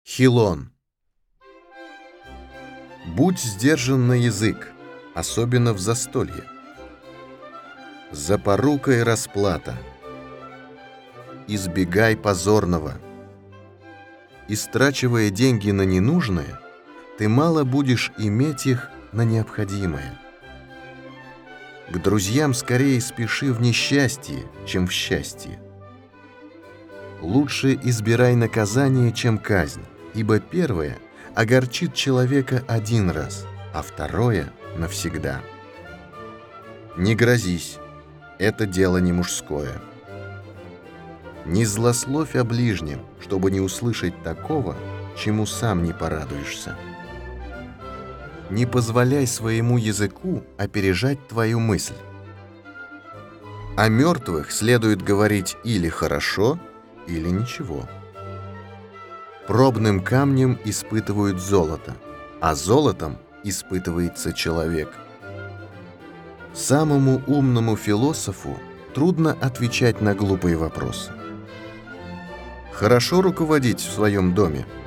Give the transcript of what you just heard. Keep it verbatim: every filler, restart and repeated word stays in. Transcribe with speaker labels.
Speaker 1: Хилон. Будь сдержан на язык, особенно в застолье. За порукой расплата. Избегай позорного. Истрачивая деньги на ненужное, ты мало будешь иметь их на необходимое. К друзьям скорее спеши в несчастье, чем в счастье. Лучше избирай наказание, чем казнь, ибо первое огорчит человека один раз, а второе — навсегда. Не грозись, это дело не мужское. Не злословь о ближнем, чтобы не услышать такого, чему сам не порадуешься. Не позволяй своему языку опережать твою мысль. О мертвых следует говорить или хорошо, или ничего. Пробным камнем испытывают золото, а золотом испытывается человек. Самому умному философу трудно отвечать на глупые вопросы. Хорошо руководить в своем доме?